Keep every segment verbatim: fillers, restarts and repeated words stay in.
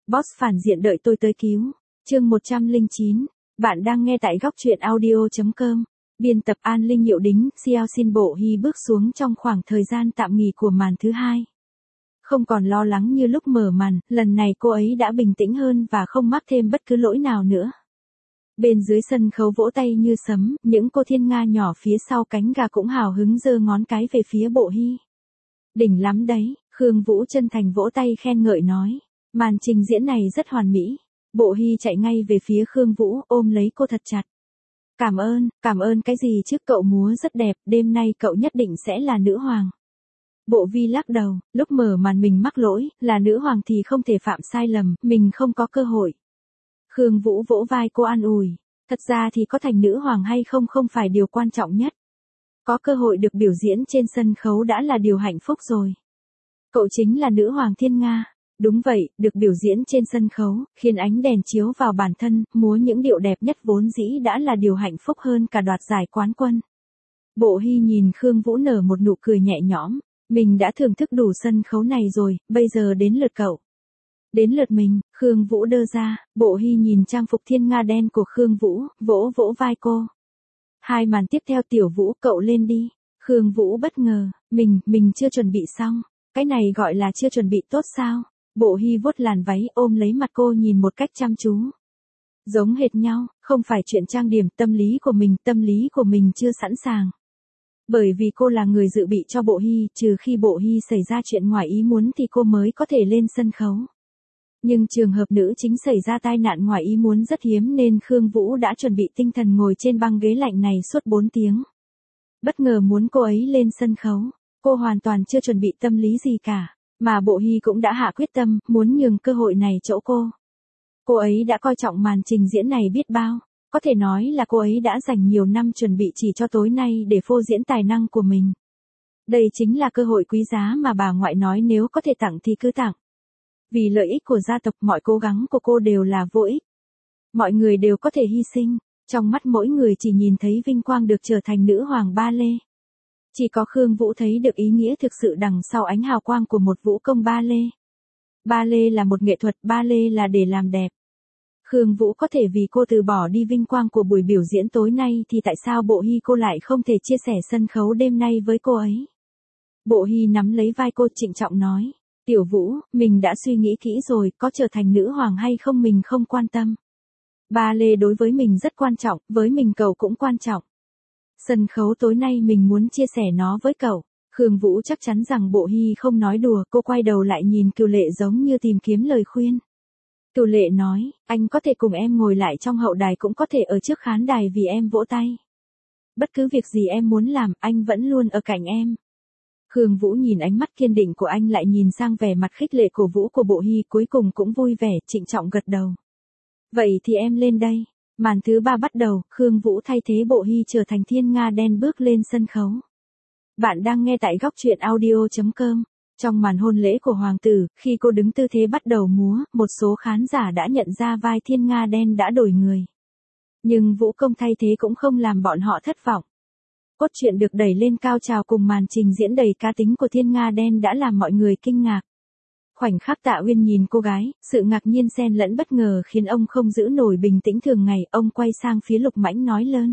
Boss phản diện đợi tôi tới cứu. Chương một trăm lẻ chín. Bạn đang nghe tại góc truyện audio chấm com. Biên tập An Linh Nhiệu Đính, Xiao xin Bộ Hy bước xuống trong khoảng thời gian tạm nghỉ của màn thứ hai. Không còn lo lắng như lúc mở màn, lần này cô ấy đã bình tĩnh hơn và không mắc thêm bất cứ lỗi nào nữa. Bên dưới sân khấu vỗ tay như sấm, những cô thiên nga nhỏ phía sau cánh gà cũng hào hứng giơ ngón cái về phía Bộ Hy. Đỉnh lắm đấy, Khương Vũ chân thành vỗ tay khen ngợi nói. Màn trình diễn này rất hoàn mỹ. Bộ Hy chạy ngay về phía Khương Vũ, ôm lấy cô thật chặt. Cảm ơn, cảm ơn cái gì chứ, cậu múa rất đẹp, đêm nay cậu nhất định sẽ là nữ hoàng. Bộ Vi lắc đầu, lúc mở màn mình mắc lỗi, là nữ hoàng thì không thể phạm sai lầm, mình không có cơ hội. Khương Vũ vỗ vai cô an ủi, thật ra thì có thành nữ hoàng hay không không phải điều quan trọng nhất. Có cơ hội được biểu diễn trên sân khấu đã là điều hạnh phúc rồi. Cậu chính là nữ hoàng thiên nga. Đúng vậy, được biểu diễn trên sân khấu, khiến ánh đèn chiếu vào bản thân, múa những điệu đẹp nhất vốn dĩ đã là điều hạnh phúc hơn cả đoạt giải quán quân. Bộ Hy nhìn Khương Vũ nở một nụ cười nhẹ nhõm, mình đã thưởng thức đủ sân khấu này rồi, bây giờ đến lượt cậu. Đến lượt mình, Khương Vũ đơ ra, Bộ Hy nhìn trang phục thiên nga đen của Khương Vũ, vỗ vỗ vai cô. Hai màn tiếp theo Tiểu Vũ cậu lên đi. Khương Vũ bất ngờ, mình, mình chưa chuẩn bị xong, cái này gọi là chưa chuẩn bị tốt sao? Bộ Hy vuốt làn váy ôm lấy mặt cô nhìn một cách chăm chú. Giống hệt nhau, không phải chuyện trang điểm, tâm lý của mình, tâm lý của mình chưa sẵn sàng. Bởi vì cô là người dự bị cho Bộ Hy, trừ khi Bộ Hy xảy ra chuyện ngoài ý muốn thì cô mới có thể lên sân khấu. Nhưng trường hợp nữ chính xảy ra tai nạn ngoài ý muốn rất hiếm nên Khương Vũ đã chuẩn bị tinh thần ngồi trên băng ghế lạnh này suốt bốn tiếng. Bất ngờ muốn cô ấy lên sân khấu, cô hoàn toàn chưa chuẩn bị tâm lý gì cả. Mà Bộ Hy cũng đã hạ quyết tâm, muốn nhường cơ hội này chỗ cô. Cô ấy đã coi trọng màn trình diễn này biết bao, có thể nói là cô ấy đã dành nhiều năm chuẩn bị chỉ cho tối nay để phô diễn tài năng của mình. Đây chính là cơ hội quý giá mà bà ngoại nói nếu có thể tặng thì cứ tặng. Vì lợi ích của gia tộc mọi cố gắng của cô đều là vô ích. Mọi người đều có thể hy sinh, trong mắt mỗi người chỉ nhìn thấy vinh quang được trở thành nữ hoàng ba lê. Chỉ có Khương Vũ thấy được ý nghĩa thực sự đằng sau ánh hào quang của một vũ công ba lê. Ba lê là một nghệ thuật, ba lê là để làm đẹp. Khương Vũ có thể vì cô từ bỏ đi vinh quang của buổi biểu diễn tối nay thì tại sao Bộ Hy cô lại không thể chia sẻ sân khấu đêm nay với cô ấy? Bộ Hy nắm lấy vai cô trịnh trọng nói, Tiểu Vũ, mình đã suy nghĩ kỹ rồi, có trở thành nữ hoàng hay không mình không quan tâm. Ba lê đối với mình rất quan trọng, với mình cậu cũng quan trọng. Sân khấu tối nay mình muốn chia sẻ nó với cậu. Khương Vũ chắc chắn rằng Bộ Hy không nói đùa, cô quay đầu lại nhìn Cửu Lệ giống như tìm kiếm lời khuyên. Cửu Lệ nói, anh có thể cùng em ngồi lại trong hậu đài cũng có thể ở trước khán đài vì em vỗ tay. Bất cứ việc gì em muốn làm, anh vẫn luôn ở cạnh em. Khương Vũ nhìn ánh mắt kiên định của anh lại nhìn sang vẻ mặt khích lệ cổ vũ của Bộ Hy cuối cùng cũng vui vẻ, trịnh trọng gật đầu. Vậy thì em lên đây. Màn thứ ba bắt đầu, Khương Vũ thay thế Bộ Hy trở thành thiên nga đen bước lên sân khấu. Bạn đang nghe tại góc truyện audio chấm com. Trong màn hôn lễ của hoàng tử, khi cô đứng tư thế bắt đầu múa, một số khán giả đã nhận ra vai thiên nga đen đã đổi người. Nhưng vũ công thay thế cũng không làm bọn họ thất vọng. Cốt truyện được đẩy lên cao trào cùng màn trình diễn đầy cá tính của thiên nga đen đã làm mọi người kinh ngạc. Khoảnh khắc Tạ Uyên nhìn cô gái, sự ngạc nhiên xen lẫn bất ngờ khiến ông không giữ nổi bình tĩnh thường ngày, ông quay sang phía Lục Mãnh nói lớn.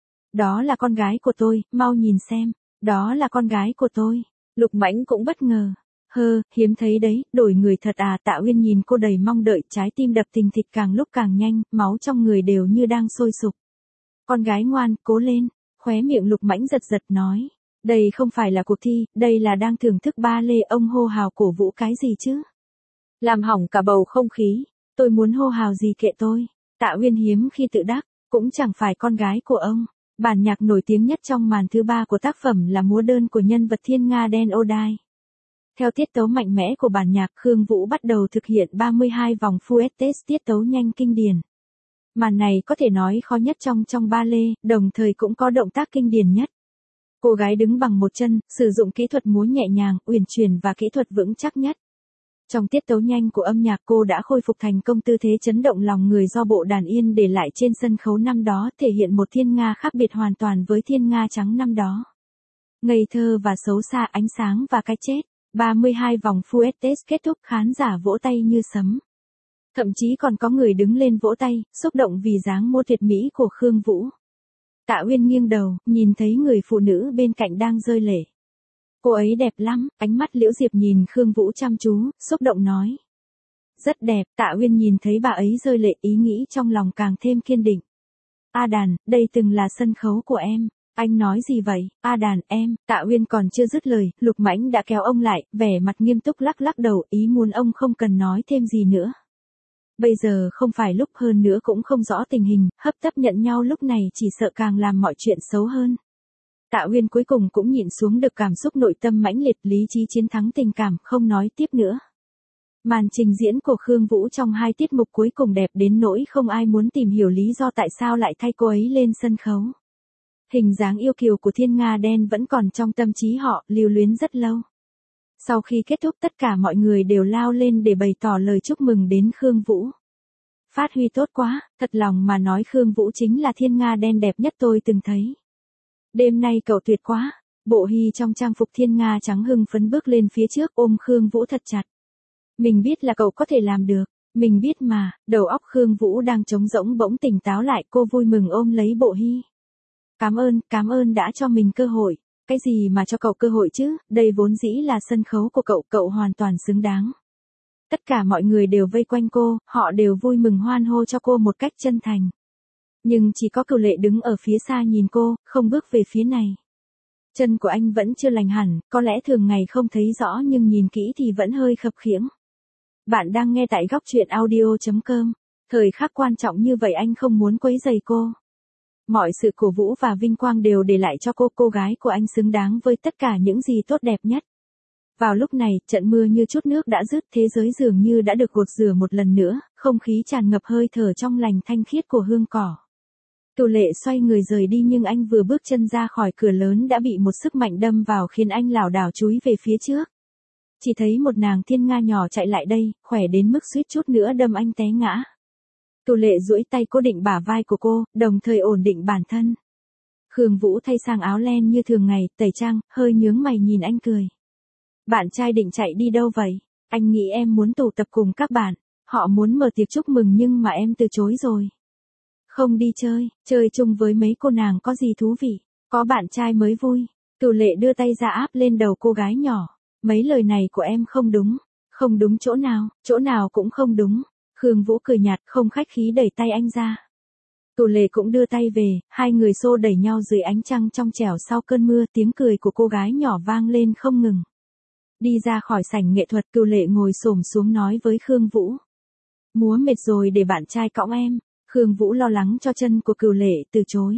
Đó là con gái của tôi, mau nhìn xem, đó là con gái của tôi. Lục Mãnh cũng bất ngờ. Hơ, hiếm thấy đấy, đổi người thật à. Tạ Uyên nhìn cô đầy mong đợi, trái tim đập thình thịch càng lúc càng nhanh, máu trong người đều như đang sôi sục. Con gái ngoan, cố lên, khóe miệng Lục Mãnh giật giật nói. Đây không phải là cuộc thi, đây là đang thưởng thức ba lê, ông hô hào cổ vũ cái gì chứ? Làm hỏng cả bầu không khí, tôi muốn hô hào gì kệ tôi. Tạ Uyên hiếm khi tự đắc, cũng chẳng phải con gái của ông. Bản nhạc nổi tiếng nhất trong màn thứ ba của tác phẩm là múa đơn của nhân vật thiên nga đen Odai. Theo tiết tấu mạnh mẽ của bản nhạc, Khương Vũ bắt đầu thực hiện ba mươi hai vòng Fuetes tiết tấu nhanh kinh điển. Màn này có thể nói khó nhất trong trong ba lê, đồng thời cũng có động tác kinh điển nhất. Cô gái đứng bằng một chân, sử dụng kỹ thuật múa nhẹ nhàng, uyển chuyển và kỹ thuật vững chắc nhất. Trong tiết tấu nhanh của âm nhạc cô đã khôi phục thành công tư thế chấn động lòng người do bộ đàn yên để lại trên sân khấu năm đó, thể hiện một thiên nga khác biệt hoàn toàn với thiên nga trắng năm đó. Ngây thơ và xấu xa, ánh sáng và cái chết. ba mươi hai vòng Fuetes kết thúc, khán giả vỗ tay như sấm. Thậm chí còn có người đứng lên vỗ tay, xúc động vì dáng mô tuyệt mỹ của Khương Vũ. Tạ Uyên nghiêng đầu, nhìn thấy người phụ nữ bên cạnh đang rơi lệ. Cô ấy đẹp lắm, ánh mắt Liễu Diệp nhìn Khương Vũ chăm chú, xúc động nói. Rất đẹp, Tạ Uyên nhìn thấy bà ấy rơi lệ, ý nghĩ trong lòng càng thêm kiên định. A Đàn, đây từng là sân khấu của em. Anh nói gì vậy, A Đàn, em, Tạ Uyên còn chưa dứt lời, Lục Mãnh đã kéo ông lại, vẻ mặt nghiêm túc lắc lắc đầu, ý muốn ông không cần nói thêm gì nữa. Bây giờ không phải lúc, hơn nữa cũng không rõ tình hình, hấp tấp nhận nhau lúc này chỉ sợ càng làm mọi chuyện xấu hơn. Tạ Uyên cuối cùng cũng nhịn xuống được cảm xúc nội tâm mãnh liệt, lý trí chiến thắng tình cảm, không nói tiếp nữa. Màn trình diễn của Khương Vũ trong hai tiết mục cuối cùng đẹp đến nỗi không ai muốn tìm hiểu lý do tại sao lại thay cô ấy lên sân khấu. Hình dáng yêu kiều của Thiên Nga đen vẫn còn trong tâm trí họ, lưu luyến rất lâu. Sau khi kết thúc tất cả mọi người đều lao lên để bày tỏ lời chúc mừng đến Khương Vũ. Phát huy tốt quá, thật lòng mà nói Khương Vũ chính là Thiên Nga đen đẹp nhất tôi từng thấy. Đêm nay cậu tuyệt quá. Bộ Hy trong trang phục Thiên Nga trắng hưng phấn bước lên phía trước ôm Khương Vũ thật chặt. Mình biết là cậu có thể làm được, mình biết mà, đầu óc Khương Vũ đang trống rỗng bỗng tỉnh táo lại, cô vui mừng ôm lấy Bộ Hy. Cảm ơn, cảm ơn đã cho mình cơ hội. Cái gì mà cho cậu cơ hội chứ, đây vốn dĩ là sân khấu của cậu, cậu hoàn toàn xứng đáng. Tất cả mọi người đều vây quanh cô, họ đều vui mừng hoan hô cho cô một cách chân thành. Nhưng chỉ có Cửu Lệ đứng ở phía xa nhìn cô, không bước về phía này. Chân của anh vẫn chưa lành hẳn, có lẽ thường ngày không thấy rõ nhưng nhìn kỹ thì vẫn hơi khập khiễng. Bạn đang nghe tại góc truyện audio chấm com. Thời khắc quan trọng như vậy anh không muốn quấy rầy cô. Mọi sự cổ vũ và vinh quang đều để lại cho cô, cô gái của anh xứng đáng với tất cả những gì tốt đẹp nhất. Vào lúc này, trận mưa như chút nước đã dứt, thế giới dường như đã được gột rửa một lần nữa, không khí tràn ngập hơi thở trong lành thanh khiết của hương cỏ. Cửu Lệ xoay người rời đi nhưng anh vừa bước chân ra khỏi cửa lớn đã bị một sức mạnh đâm vào khiến anh lảo đảo chúi về phía trước. Chỉ thấy một nàng Thiên Nga nhỏ chạy lại đây, khỏe đến mức suýt chút nữa đâm anh té ngã. Cửu Lệ duỗi tay cố định bả vai của cô, đồng thời ổn định bản thân. Khương Vũ thay sang áo len như thường ngày, tẩy trang, hơi nhướng mày nhìn anh cười. Bạn trai định chạy đi đâu vậy? Anh nghĩ em muốn tụ tập cùng các bạn, họ muốn mở tiệc chúc mừng nhưng mà em từ chối rồi. Không đi chơi, chơi chung với mấy cô nàng có gì thú vị, có bạn trai mới vui. Cửu Lệ đưa tay ra áp lên đầu cô gái nhỏ. Mấy lời này của em không đúng, không đúng chỗ nào, chỗ nào cũng không đúng. Khương Vũ cười nhạt, không khách khí đẩy tay anh ra. Cửu Lệ cũng đưa tay về, hai người xô đẩy nhau dưới ánh trăng trong trẻo sau cơn mưa, tiếng cười của cô gái nhỏ vang lên không ngừng. Đi ra khỏi sảnh nghệ thuật, Cửu Lệ ngồi xổm xuống nói với Khương Vũ. Múa mệt rồi để bạn trai cõng em. Khương Vũ lo lắng cho chân của Cửu Lệ, từ chối.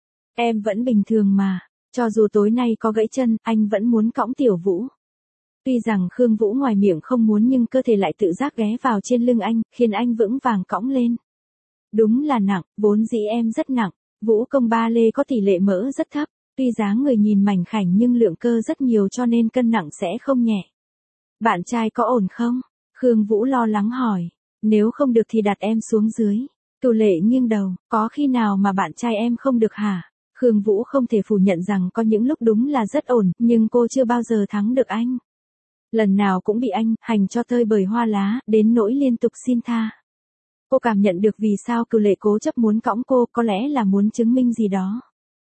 Em vẫn bình thường mà, cho dù tối nay có gãy chân, anh vẫn muốn cõng Tiểu Vũ. Tuy rằng Khương Vũ ngoài miệng không muốn nhưng cơ thể lại tự giác ghé vào trên lưng anh, khiến anh vững vàng cõng lên. Đúng là nặng, vốn dĩ em rất nặng, vũ công ba lê có tỷ lệ mỡ rất thấp, tuy dáng người nhìn mảnh khảnh nhưng lượng cơ rất nhiều cho nên cân nặng sẽ không nhẹ. Bạn trai có ổn không? Khương Vũ lo lắng hỏi, nếu không được thì đặt em xuống dưới. Cửu Lệ nghiêng đầu, có khi nào mà bạn trai em không được hả? Khương Vũ không thể phủ nhận rằng có những lúc đúng là rất ổn, nhưng cô chưa bao giờ thắng được anh. Lần nào cũng bị anh hành cho tơi bời hoa lá, đến nỗi liên tục xin tha. Cô cảm nhận được vì sao Cửu Lệ cố chấp muốn cõng cô, có lẽ là muốn chứng minh gì đó.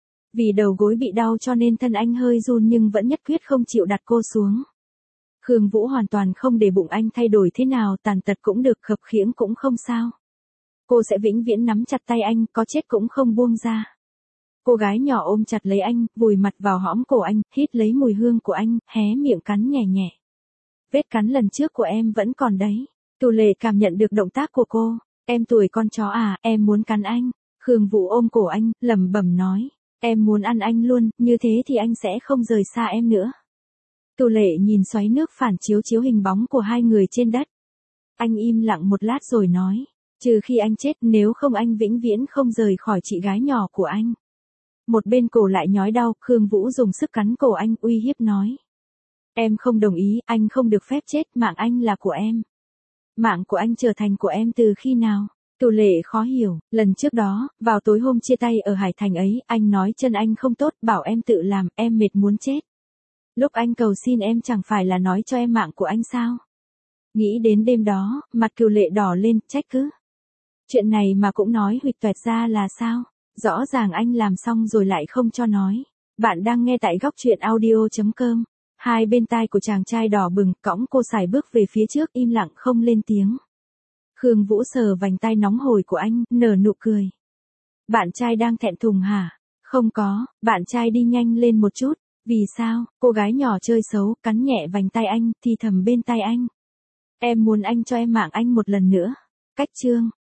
Vì đầu gối bị đau cho nên thân anh hơi run nhưng vẫn nhất quyết không chịu đặt cô xuống. Khương Vũ hoàn toàn không để bụng anh thay đổi thế nào, tàn tật cũng được, khập khiễng cũng không sao. Cô sẽ vĩnh viễn nắm chặt tay anh, có chết cũng không buông ra. Cô gái nhỏ ôm chặt lấy anh, vùi mặt vào hõm cổ anh, hít lấy mùi hương của anh, hé miệng cắn nhẹ nhẹ. Vết cắn lần trước của em vẫn còn đấy. Cửu Lệ cảm nhận được động tác của cô. Em tuổi con chó à, em muốn cắn anh. Khương Vũ ôm cổ anh, lẩm bẩm nói. Em muốn ăn anh luôn, như thế thì anh sẽ không rời xa em nữa. Cửu Lệ nhìn xoáy nước phản chiếu chiếu hình bóng của hai người trên đất. Anh im lặng một lát rồi nói. Trừ khi anh chết, nếu không anh vĩnh viễn không rời khỏi chị gái nhỏ của anh. Một bên cổ lại nhói đau, Khương Vũ dùng sức cắn cổ anh, uy hiếp nói. Em không đồng ý, anh không được phép chết, mạng anh là của em. Mạng của anh trở thành của em từ khi nào? Cửu Lệ khó hiểu, lần trước đó, vào tối hôm chia tay ở Hải Thành ấy, anh nói chân anh không tốt, bảo em tự làm, em mệt muốn chết. Lúc anh cầu xin em chẳng phải là nói cho em mạng của anh sao? Nghĩ đến đêm đó, mặt Cửu Lệ đỏ lên, trách cứ. Chuyện này mà cũng nói huỵch toẹt ra là sao? Rõ ràng anh làm xong rồi lại không cho nói. Bạn đang nghe tại góc truyện audio.com. Hai bên tai của chàng trai đỏ bừng, cõng cô sải bước về phía trước im lặng không lên tiếng. Khương Vũ sờ vành tai nóng hổi của anh, nở nụ cười. Bạn trai đang thẹn thùng hả? Không có, bạn trai đi nhanh lên một chút. Vì sao? Cô gái nhỏ chơi xấu, cắn nhẹ vành tai anh, thì thầm bên tai anh. Em muốn anh cho em mạng anh một lần nữa. Cách chương.